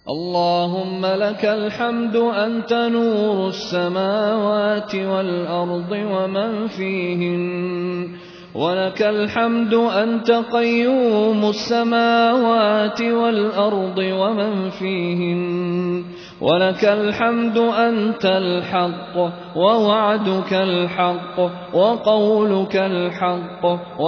اللهم لك الحمد أنت نور السماوات والأرض ومن فيهن، ولك الحمد أنت قيوم السماوات والأرض ومن فيهن، ولك الحمد أنت الحق ووعدك الحق وقولك الحق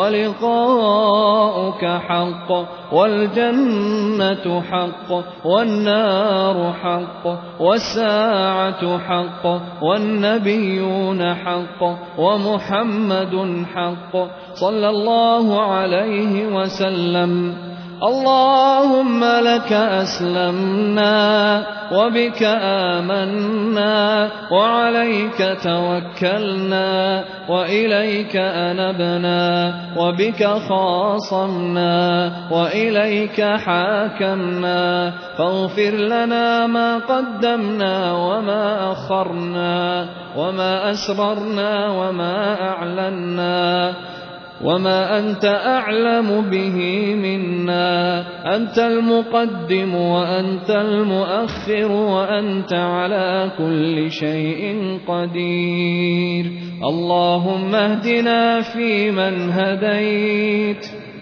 ولقاؤك حق والجنة حق والنار حق والساعة حق والنبيون حق ومحمد حق صلى الله عليه وسلم. اللهم لك أسلمنا وبك آمنا وعليك توكلنا وإليك أنبنا وبك خاصمنا وإليك حاكمنا، فاغفر لنا ما قدمنا وما أخرنا وما أسررنا وما أعلنا وما أنت أعلم به منا. أنت المقدم وأنت المؤخر وأنت على كل شيء قدير. اللهم اهدنا فيمن هديت،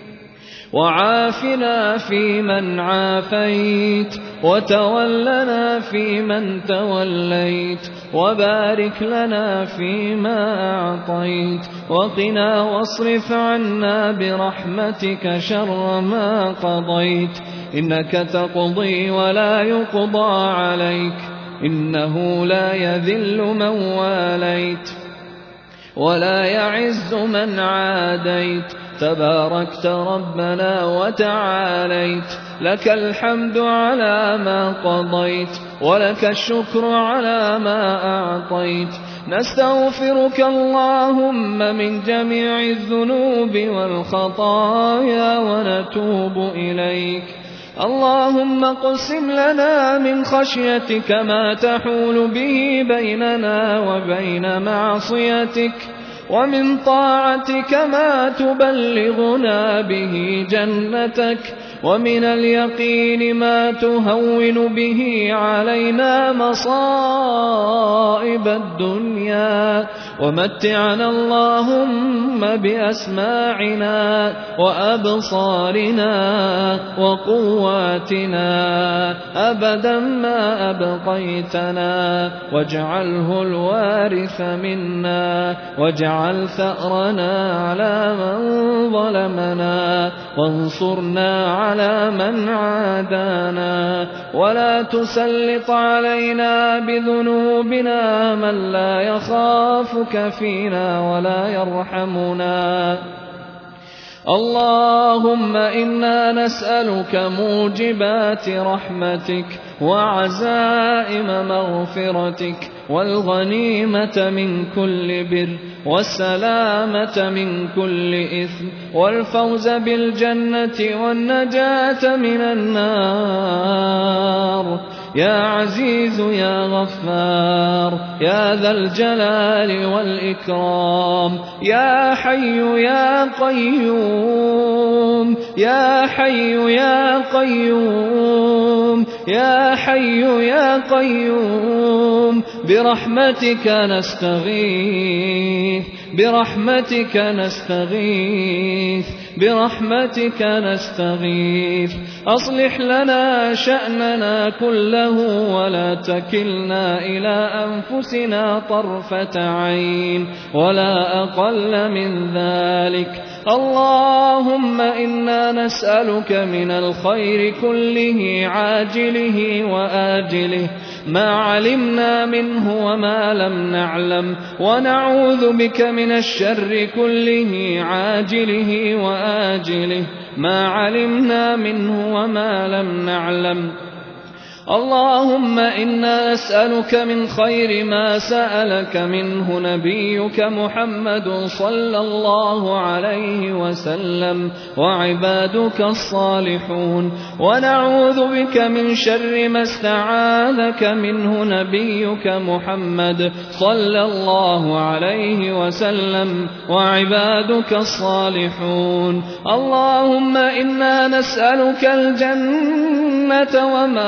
وعافنا فيمن عافيت، وتولنا فيمن توليت، وبارك لنا فيما أعطيت، وقنا واصرف عنا برحمتك شر ما قضيت. إنك تقضي ولا يقضى عليك، إنه لا يذل من واليت ولا يعز من عاديت، تباركت ربنا وتعاليت. لك الحمد على ما قضيت، ولك الشكر على ما أعطيت. نستغفرك اللهم من جميع الذنوب والخطايا ونتوب إليك. اللهم اقسم لنا من خشيتك ما تحول به بيننا وبين معصيتك، ومن طاعتك ما تبلغنا به جنتك، ومن اليقين ما تهون به علينا مصائب الدنيا. ومتعنا اللهم بأسماعنا وأبصارنا وقواتنا أبدا ما أبقيتنا، واجعله الوارث منا، واجعل ثأرنا على من ظلمنا، وانصرنا على من عادانا، ولا تسلط علينا بذنوبنا من لا يخافك فينا ولا يرحمنا. اللهم إنا نسألك موجبات رحمتك وعزائم مغفرتك، والغنيمة من كل بر، والسلامة من كل إثم، والفوز بالجنة والنجاة من النار. يا عزيز يا غفار يا ذا الجلال والإكرام، يا حي يا قيوم، يا حي يا قيوم، يا حي يا قيوم، برحمتك نستغيث، برحمتك نستغيث، برحمتك نستغيث. أصلح لنا شأننا كله ولا تكلنا إلى أنفسنا طرفة عين ولا أقل من ذلك. اللهم إنا نسألك من الخير كله عاجله وآجله، ما علمنا منه وما لم نعلم، ونعوذ بك من الشر كله عاجله وآجله، ما علمنا منه وما لم نعلم. اللهم إنا نسألك من خير ما سألك منه نبيك محمد صلى الله عليه وسلم وعبادك الصالحون، ونعوذ بك من شر ما استعاذك منه نبيك محمد صلى الله عليه وسلم وعبادك الصالحون. اللهم إنا نسألك الجنة وما قرب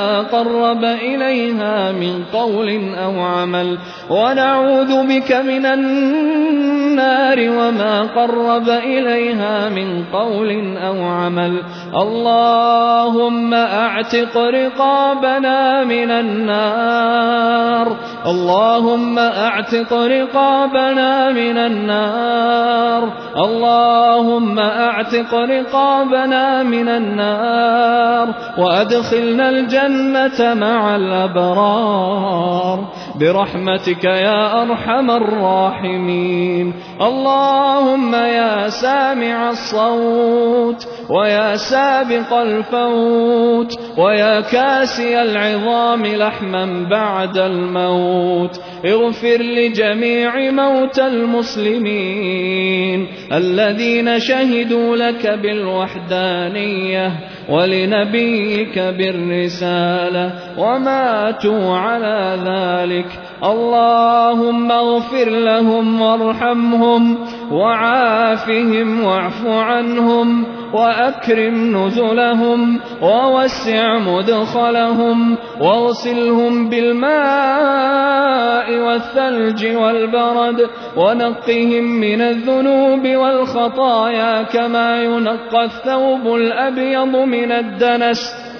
قرب إليها من قول أو عمل ونعوذ بك من النار وما قرب إليها من قول أو عمل اللهم أعتق رقابنا من النار اللهم أعتق رقابنا من النار اللهم أعتق رقابنا من النار وأدخلنا الجنة مع الأبرار برحمتك يا أرحم الراحمين اللهم يا سامع الصوت ويا سابق الفوت ويا كاسي العظام لحما بعد الموت اغفر لجميع موتى المسلمين الذين شهدوا لك بالوحدانية ولنبيك بالرسالة وماتوا على ذلك اللهم اغفر لهم وارحمهم وعافهم واعف عنهم وأكرم نزلهم ووسع مدخلهم واغسلهم بالماء والثلج والبرد ونقهم من الذنوب والخطايا كما ينقى الثوب الأبيض من الدنس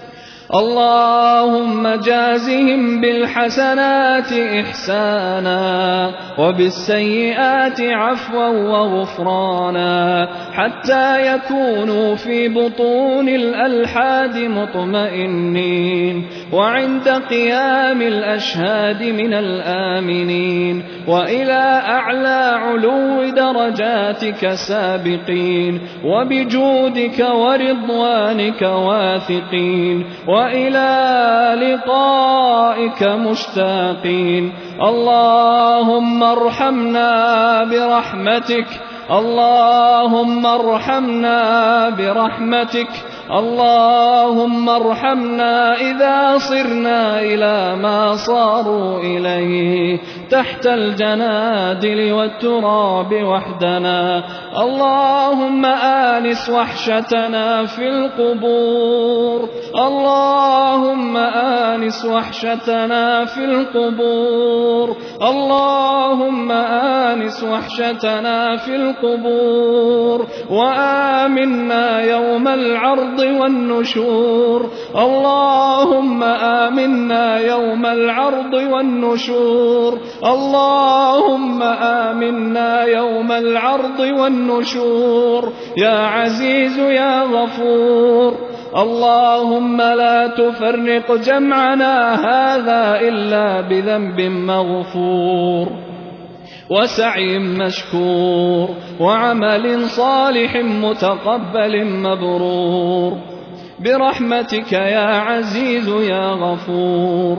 اللهم جازهم بالحسنات إحسانا وبالسيئات عفوا وغفرانا حتى يكونوا في بطون الألحاد مطمئنين وعند قيام الأشهاد من الآمنين وإلى أعلى علو درجاتك سابقين وبجودك ورضوانك واثقين وإلى لقائك مشتاقين اللهم ارحمنا برحمتك اللهم ارحمنا برحمتك اللهم ارحمنا إذا صرنا إلى ما صاروا إليه تحت الجنادل والتراب وحدنا اللهم آنس وحشتنا في القبور اللهم آنس وحشتنا في القبور اللهم آنس وحشتنا في القبور وآمنا يوم العرض والنشور اللهم آمنا يوم العرض والنشور اللهم آمنا يوم العرض والنشور يا عزيز يا غفور اللهم لا تفرق جمعنا هذا إلا بذنب مغفور وسعي مشكور وعمل صالح متقبل مبرور برحمتك يا عزيز يا غفور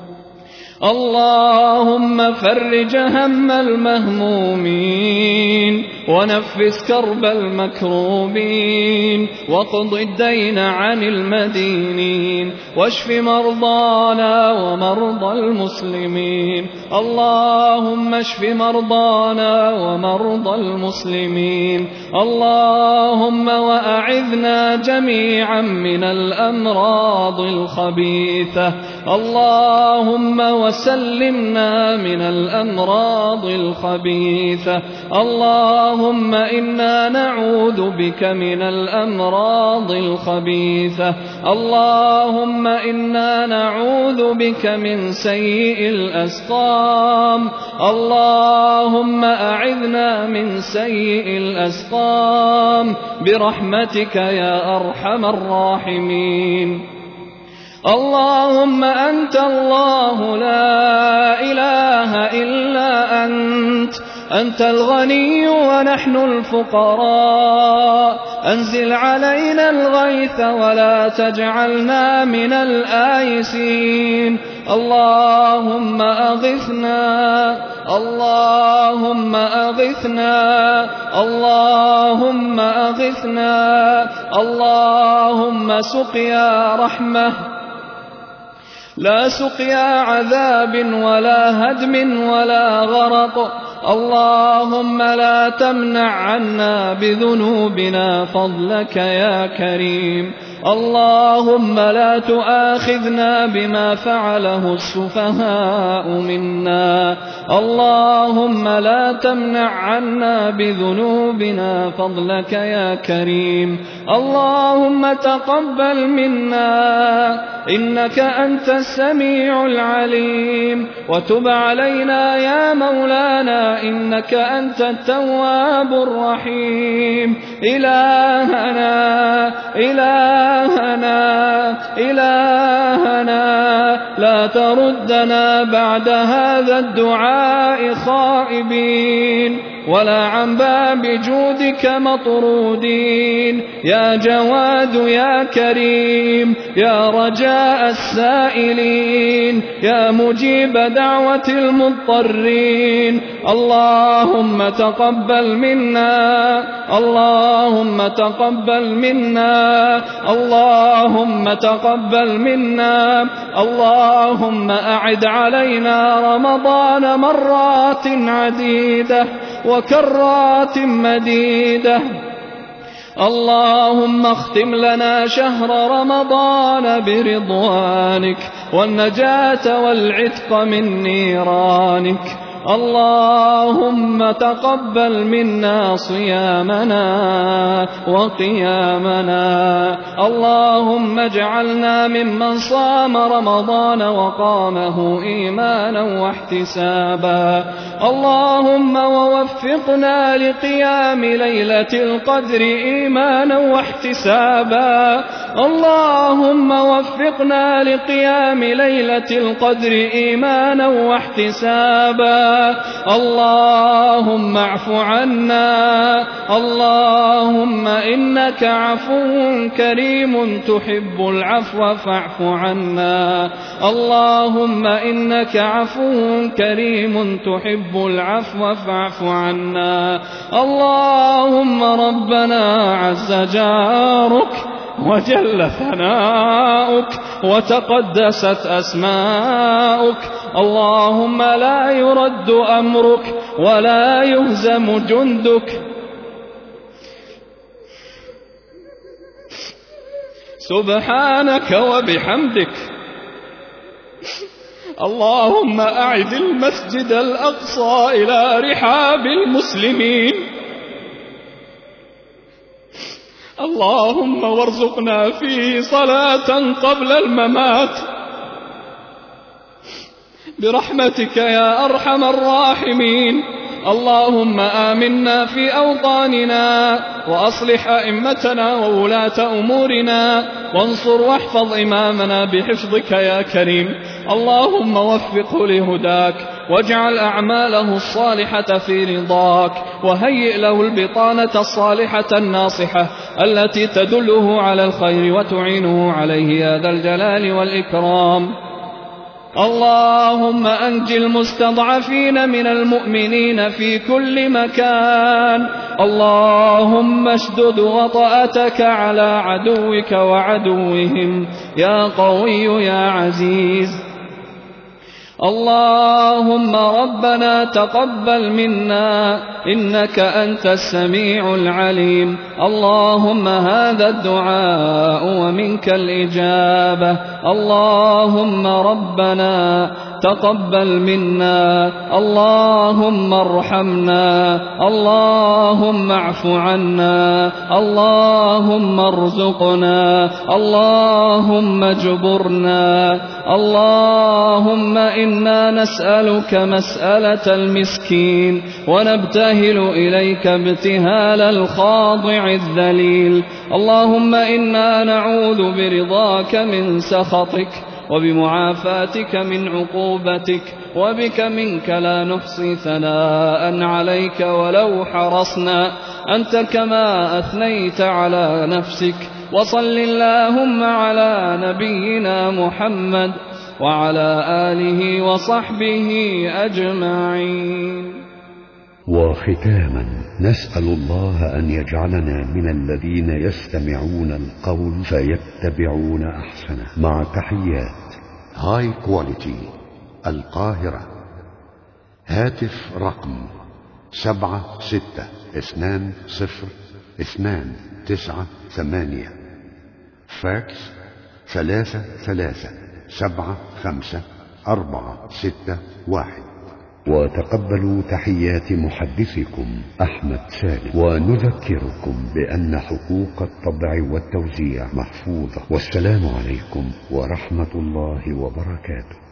اللهم فرج هم المهمومين ونفس كرب المكروبين واقض الدين عن المدينين واشف مرضانا ومرضى المسلمين اللهم اشف مرضانا ومرضى المسلمين اللهم وأعذنا جميعا من الأمراض الخبيثة اللهم وسلمنا من الأمراض الخبيثة اللهم إنا نعوذ بك من الأمراض الخبيثة اللهم إنا نعوذ بك من سيء الأسقام اللهم أعذنا من سيء الأسقام برحمتك يا أرحم الراحمين اللهم أنت الله لا إله إلا أنت الغني ونحن الفقراء أنزل علينا الغيث ولا تجعلنا من الآيسين اللهم أغثنا اللهم أغثنا اللهم أغثنا اللهم سقيا رحمة لا سقيا عذاب ولا هدم ولا غرق اللهم لا تمنع عنا بذنوبنا فضلك يا كريم اللهم لا تؤاخذنا بما فعله السفهاء منا. اللهم لا تمنع عنا بذنوبنا فضلك يا كريم. اللهم تقبل منا إنك أنت السميع العليم، وتب علينا يا مولانا إنك أنت التواب الرحيم. إلهنا إلهنا إلهنا لا تردنا بعد هذا الدعاء خائبين، ولا عن باب جودك مطرودين. يا جواد يا كريم، يا رجاء السائلين، يا مجيب دعوة المضطرين. اللهم تقبل منا، اللهم تقبل منا، اللهم تقبل منا. اللهم أعد علينا رمضان مرات عديدة وكرات مديدة. اللهم اختم لنا شهر رمضان برضوانك والنجاة والعتق من نيرانك. اللهم تقبل منا صيامنا وقيامنا. اللهم اجعلنا ممن صام رمضان وقامه إيمانا واحتسابا. اللهم ووفقنا لقيام ليلة القدر إيمانا واحتسابا. اللهم وفقنا لقيام ليلة القدر إيمانا واحتسابا. اللهم اعف عنا. اللهم إنك عفو كريم تحب العفو فاعف عنا. اللهم إنك عفو كريم تحب العفو فاعف عنا. اللهم ربنا عز جارك وجل ثناؤك وتقدست أسماؤك. اللهم لا يرد أمرك ولا يهزم جندك. سبحانك وبحمدك. اللهم أعد المسجد الأقصى إلى رحاب المسلمين. اللهم وارزقنا فيه صلاة قبل الممات برحمتك يا أرحم الراحمين. اللهم آمنا في أوطاننا وأصلح أئمتنا وولاة أمورنا، وانصر واحفظ إمامنا بحفظك يا كريم. اللهم وفقه لهداك واجعل أعماله الصالحة في رضاك، وهيئ له البطانة الصالحة الناصحة التي تدله على الخير وتعينه عليه يا ذا الجلال والإكرام. اللهم أنج المستضعفين من المؤمنين في كل مكان. اللهم اشدد وطأتك على عدوك وعدوهم يا قوي يا عزيز. اللهم ربنا تقبل منا إنك أنت السميع العليم. اللهم هذا الدعاء ومنك الإجابة. اللهم ربنا تقبل منا. اللهم ارحمنا. اللهم اعف عنا. اللهم ارزقنا. اللهم اجبرنا. اللهم إنا نسألك مسألة المسكين ونبتهل إليك ابتهال الخاضع الذليل. اللهم إنا نعوذ برضاك من سخطك وبمعافاتك من عقوبتك، وبك منك لا نحصي ثناء عليك ولو حرصنا، أنت كما أثنيت على نفسك. وصل اللهم على نبينا محمد وعلى آله وصحبه أجمعين. وختاما نسأل الله أن يجعلنا من الذين يستمعون القول فيتبعون أحسنه. مع تحيات هاي كواليتي القاهرة. هاتف رقم 76202998. فاكس 33754661. وتقبلوا تحيات محدثكم أحمد سالم، ونذكركم بأن حقوق الطبع والتوزيع محفوظة. والسلام عليكم ورحمة الله وبركاته.